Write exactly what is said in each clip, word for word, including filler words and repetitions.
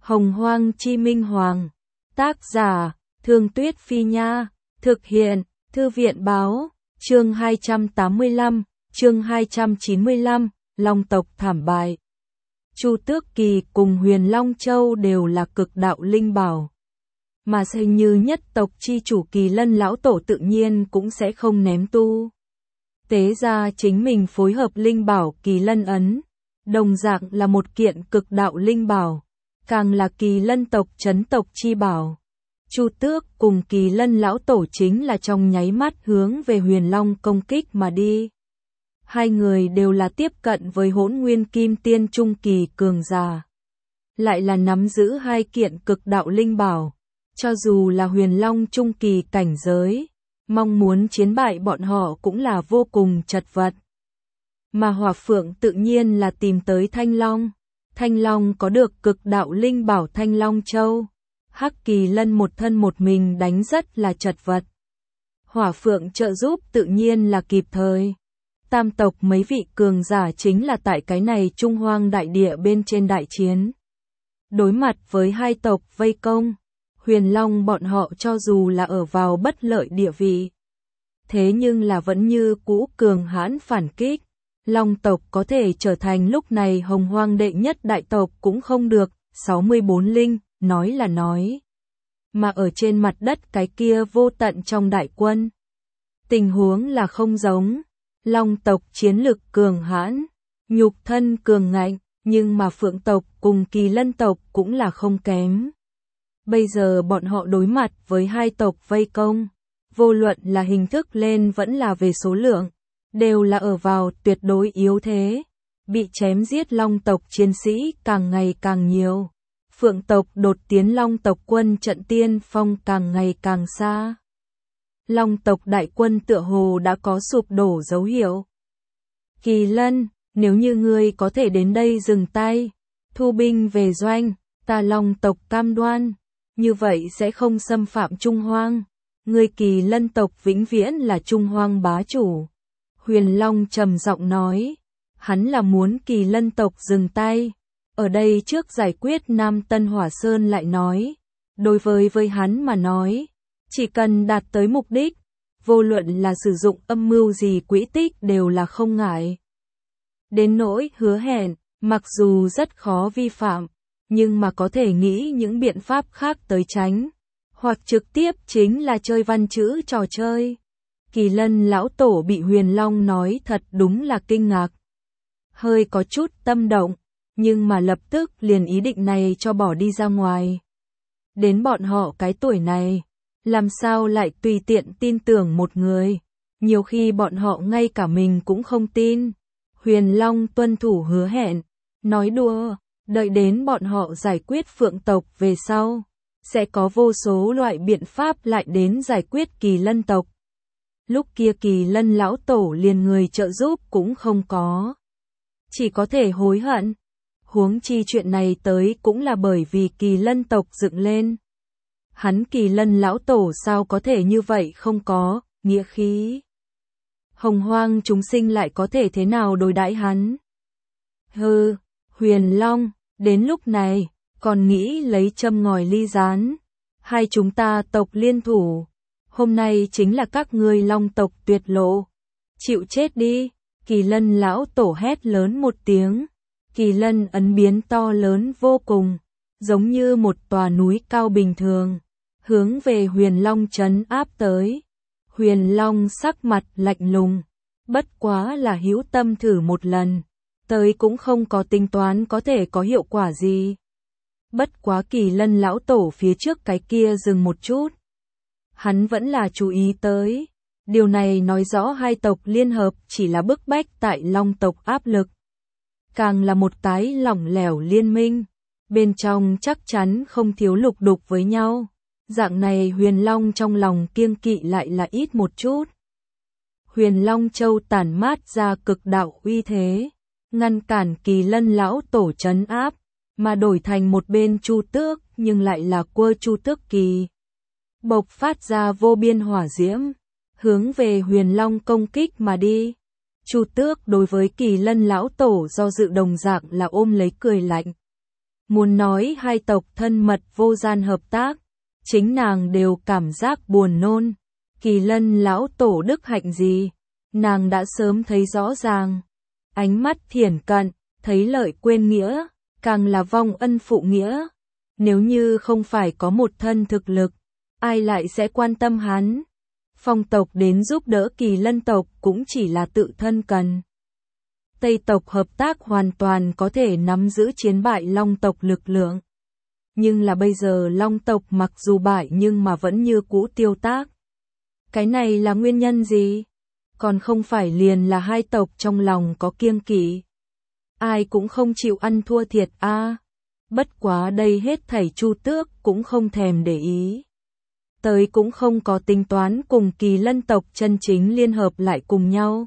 Hồng Hoang Chi Minh Hoàng. Tác giả, Thương Tuyết Phi Nha. Thực hiện, Thư viện Báo. Chương hai trăm tám mươi lăm, chương hai trăm chín mươi lăm, Long tộc thảm bại. Chu Tước Kỳ cùng Huyền Long Châu đều là cực đạo linh bảo. Mà hình như nhất tộc chi chủ Kỳ Lân lão tổ tự nhiên cũng sẽ không ném tu. Tế ra chính mình phối hợp linh bảo Kỳ Lân ấn, đồng dạng là một kiện cực đạo linh bảo, càng là Kỳ Lân tộc chấn tộc chi bảo. Chu Tước cùng Kỳ Lân lão tổ chính là trong nháy mắt hướng về Huyền Long công kích mà đi. Hai người đều là tiếp cận với Hỗn Nguyên Kim Tiên trung kỳ cường giả, lại là nắm giữ hai kiện cực đạo linh bảo, cho dù là Huyền Long trung kỳ cảnh giới, mong muốn chiến bại bọn họ cũng là vô cùng chật vật. Mà Hỏa Phượng tự nhiên là tìm tới Thanh Long. Thanh Long có được cực đạo linh bảo Thanh Long Châu. Hắc Kỳ Lân một thân một mình đánh rất là chật vật. Hỏa Phượng trợ giúp tự nhiên là kịp thời. Tam tộc mấy vị cường giả chính là tại cái này Trung Hoang đại địa bên trên đại chiến. Đối mặt với hai tộc vây công, Huyền Long bọn họ cho dù là ở vào bất lợi địa vị, thế nhưng là vẫn như cũ cường hãn phản kích. Long tộc có thể trở thành lúc này Hồng Hoang đệ nhất đại tộc cũng không được, sáu mươi bốn linh, nói là nói. Mà ở trên mặt đất cái kia vô tận trong đại quân, tình huống là không giống. Long tộc chiến lực cường hãn, nhục thân cường ngạnh, nhưng mà Phượng tộc cùng Kỳ Lân tộc cũng là không kém. Bây giờ bọn họ đối mặt với hai tộc vây công, vô luận là hình thức lên vẫn là về số lượng, đều là ở vào tuyệt đối yếu thế. Bị chém giết Long tộc chiến sĩ càng ngày càng nhiều. Phượng tộc đột tiến Long tộc quân trận tiên phong càng ngày càng xa. Long tộc đại quân tựa hồ đã có sụp đổ dấu hiệu. Kỳ Lân, nếu như ngươi có thể đến đây dừng tay, thu binh về doanh, ta Long tộc cam đoan, như vậy sẽ không xâm phạm Trung Hoang. Ngươi Kỳ Lân tộc vĩnh viễn là Trung Hoang bá chủ. Huyền Long trầm giọng nói, hắn là muốn Kỳ Lân tộc dừng tay. Ở đây trước giải quyết Nam Tân Hỏa Sơn lại nói, đối với với hắn mà nói, chỉ cần đạt tới mục đích, vô luận là sử dụng âm mưu gì quỹ tích đều là không ngại. Đến nỗi hứa hẹn, mặc dù rất khó vi phạm, nhưng mà có thể nghĩ những biện pháp khác tới tránh, hoặc trực tiếp chính là chơi văn chữ trò chơi. Kỳ Lân lão tổ bị Huyền Long nói thật đúng là kinh ngạc. Hơi có chút tâm động, nhưng mà lập tức liền ý định này cho bỏ đi ra ngoài. Đến bọn họ cái tuổi này, làm sao lại tùy tiện tin tưởng một người, nhiều khi bọn họ ngay cả mình cũng không tin. Huyền Long tuân thủ hứa hẹn, nói đùa, đợi đến bọn họ giải quyết Phượng tộc về sau, sẽ có vô số loại biện pháp lại đến giải quyết Kỳ Lân tộc. Lúc kia Kỳ Lân lão tổ liền người trợ giúp cũng không có, chỉ có thể hối hận. Huống chi chuyện này tới cũng là bởi vì Kỳ Lân tộc dựng lên. Hắn Kỳ Lân lão tổ sao có thể như vậy không có nghĩa khí. Hồng Hoang chúng sinh lại có thể thế nào đối đãi hắn? Hừ, Huyền Long, đến lúc này, còn nghĩ lấy châm ngòi ly rán. Hai chúng ta tộc liên thủ, hôm nay chính là các ngươi Long tộc tuyệt lộ. Chịu chết đi, Kỳ Lân lão tổ hét lớn một tiếng. Kỳ Lân ấn biến to lớn vô cùng, giống như một tòa núi cao bình thường, hướng về Huyền Long trấn áp tới. Huyền Long sắc mặt lạnh lùng, bất quá là hữu tâm thử một lần, tới cũng không có tính toán có thể có hiệu quả gì. Bất quá Kỳ Lân lão tổ phía trước cái kia dừng một chút. Hắn vẫn là chú ý tới, điều này nói rõ hai tộc liên hợp chỉ là bức bách tại Long tộc áp lực. Càng là một cái lỏng lẻo liên minh, bên trong chắc chắn không thiếu lục đục với nhau. Dạng này Huyền Long trong lòng kiêng kỵ lại là ít một chút. Huyền Long Châu tản mát ra cực đạo uy thế, ngăn cản Kỳ Lân lão tổ trấn áp, mà đổi thành một bên Chu Tước nhưng lại là quơ Chu Tước Kỳ. Bộc phát ra vô biên hỏa diễm, hướng về Huyền Long công kích mà đi. Chu Tước đối với Kỳ Lân lão tổ do dự đồng dạng là ôm lấy cười lạnh. Muốn nói hai tộc thân mật vô gian hợp tác, chính nàng đều cảm giác buồn nôn. Kỳ Lân lão tổ đức hạnh gì, nàng đã sớm thấy rõ ràng. Ánh mắt thiển cận, thấy lợi quên nghĩa, càng là vong ân phụ nghĩa. Nếu như không phải có một thân thực lực, ai lại sẽ quan tâm hắn. Phong tộc đến giúp đỡ Kỳ Lân tộc cũng chỉ là tự thân cần. Tây tộc hợp tác hoàn toàn có thể nắm giữ chiến bại Long tộc lực lượng. Nhưng là bây giờ Long tộc mặc dù bại nhưng mà vẫn như cũ tiêu tác. Cái này là nguyên nhân gì? Còn không phải liền là hai tộc trong lòng có kiêng kỵ. Ai cũng không chịu ăn thua thiệt a. À. Bất quá đây hết thảy Chu Tước cũng không thèm để ý. Tới cũng không có tính toán cùng Kỳ Lân tộc chân chính liên hợp lại cùng nhau.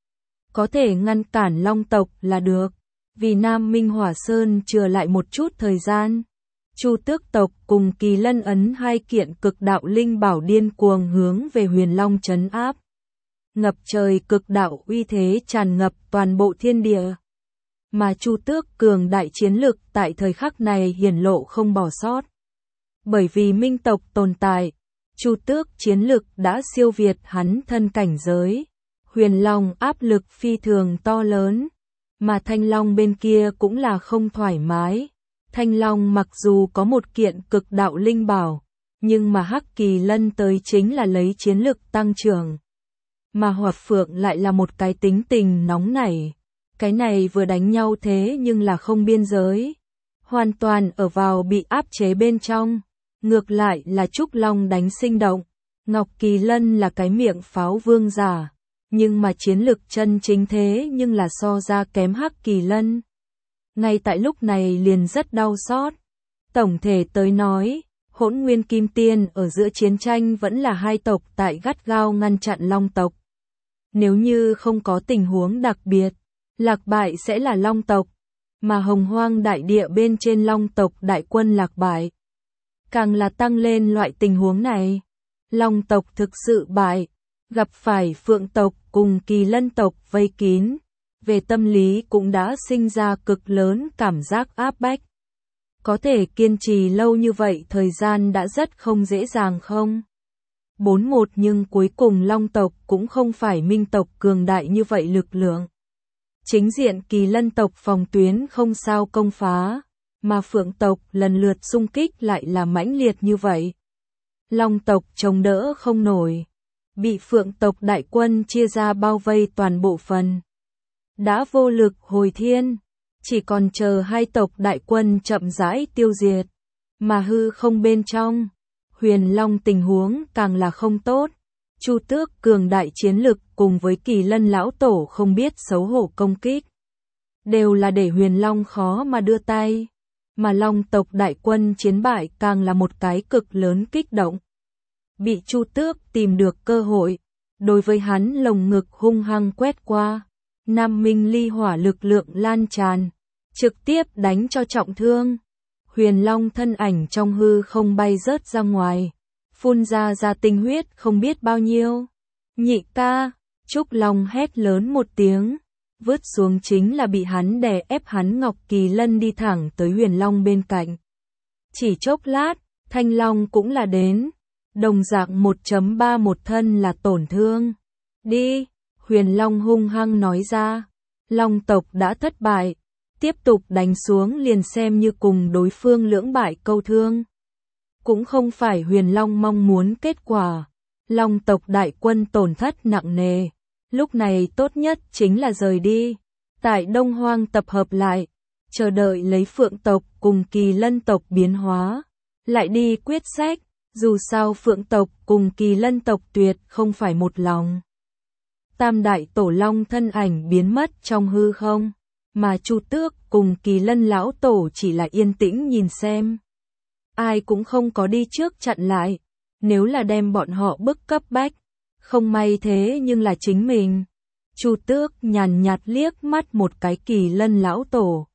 Có thể ngăn cản Long tộc là được, vì Nam Minh Hỏa Sơn chừa lại một chút thời gian. Chu Tước tộc cùng Kỳ Lân ấn hai kiện cực đạo linh bảo điên cuồng hướng về Huyền Long trấn áp. Ngập trời cực đạo uy thế tràn ngập toàn bộ thiên địa. Mà Chu Tước cường đại chiến lực tại thời khắc này hiển lộ không bỏ sót. Bởi vì Minh tộc tồn tại, Chu Tước chiến lực đã siêu việt hắn thân cảnh giới. Huyền Long áp lực phi thường to lớn, mà Thanh Long bên kia cũng là không thoải mái. Thanh Long mặc dù có một kiện cực đạo linh bảo, nhưng mà Hắc Kỳ Lân tới chính là lấy chiến lực tăng trưởng. Mà Hoạt Phượng lại là một cái tính tình nóng nảy. Cái này vừa đánh nhau thế nhưng là không biên giới. Hoàn toàn ở vào bị áp chế bên trong. Ngược lại là Trúc Long đánh sinh động. Ngọc Kỳ Lân là cái miệng pháo vương giả. Nhưng mà chiến lực chân chính thế nhưng là so ra kém Hắc Kỳ Lân. Ngay tại lúc này liền rất đau xót. Tổng thể tới nói, Hỗn Nguyên Kim Tiên ở giữa chiến tranh vẫn là hai tộc tại gắt gao ngăn chặn Long tộc. Nếu như không có tình huống đặc biệt, lạc bại sẽ là Long tộc, mà Hồng Hoang đại địa bên trên Long tộc đại quân lạc bại. Càng là tăng lên loại tình huống này, Long tộc thực sự bại, gặp phải Phượng tộc cùng Kỳ Lân tộc vây kín, về tâm lý cũng đã sinh ra cực lớn cảm giác áp bách. Có thể kiên trì lâu như vậy thời gian đã rất không dễ dàng không? bốn một nhưng cuối cùng Long tộc cũng không phải Minh tộc cường đại như vậy lực lượng. Chính diện Kỳ Lân tộc phòng tuyến không sao công phá, mà Phượng tộc lần lượt xung kích lại là mãnh liệt như vậy. Long tộc chống đỡ không nổi, bị Phượng tộc đại quân chia ra bao vây toàn bộ phần. Đã vô lực hồi thiên, chỉ còn chờ hai tộc đại quân chậm rãi tiêu diệt, mà hư không bên trong. Huyền Long tình huống càng là không tốt. Chu Tước cường đại chiến lực cùng với Kỳ Lân lão tổ không biết xấu hổ công kích. Đều là để Huyền Long khó mà đưa tay. Mà Long tộc đại quân chiến bại càng là một cái cực lớn kích động. Bị Chu Tước tìm được cơ hội. Đối với hắn lồng ngực hung hăng quét qua. Nam Minh ly hỏa lực lượng lan tràn. Trực tiếp đánh cho trọng thương. Huyền Long thân ảnh trong hư không bay rớt ra ngoài, phun ra ra tinh huyết không biết bao nhiêu. Nhị ca, Trúc Long hét lớn một tiếng, vứt xuống chính là bị hắn đè ép hắn Ngọc Kỳ Lân đi thẳng tới Huyền Long bên cạnh. Chỉ chốc lát, Thanh Long cũng là đến, đồng dạng một chấm ba một thân là tổn thương. Đi, Huyền Long hung hăng nói ra, Long tộc đã thất bại. Tiếp tục đánh xuống liền xem như cùng đối phương lưỡng bại câu thương. Cũng không phải Huyền Long mong muốn kết quả. Long tộc đại quân tổn thất nặng nề. Lúc này tốt nhất chính là rời đi. Tại Đông Hoang tập hợp lại. Chờ đợi lấy Phượng tộc cùng Kỳ Lân tộc biến hóa. Lại đi quyết sách. Dù sao Phượng tộc cùng Kỳ Lân tộc tuyệt không phải một lòng. Tam đại tổ long thân ảnh biến mất trong hư không. Mà Chu Tước cùng Kỳ Lân lão tổ chỉ là yên tĩnh nhìn xem. Ai cũng không có đi trước chặn lại. Nếu là đem bọn họ bức cấp bách. Không may thế nhưng là chính mình. Chu Tước nhàn nhạt liếc mắt một cái Kỳ Lân lão tổ.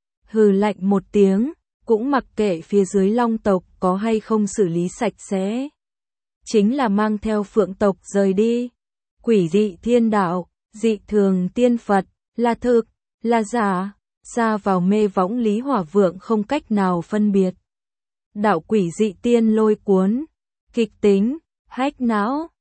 Hừ lạnh một tiếng. Cũng mặc kệ phía dưới Long tộc có hay không xử lý sạch sẽ. Chính là mang theo Phượng tộc rời đi. Quỷ dị thiên đạo, dị thường tiên Phật, là thực. Là giả, ra vào mê võng Lý Hỏa Vượng không cách nào phân biệt. Đạo quỷ dị tiên lôi cuốn, kịch tính, hách não.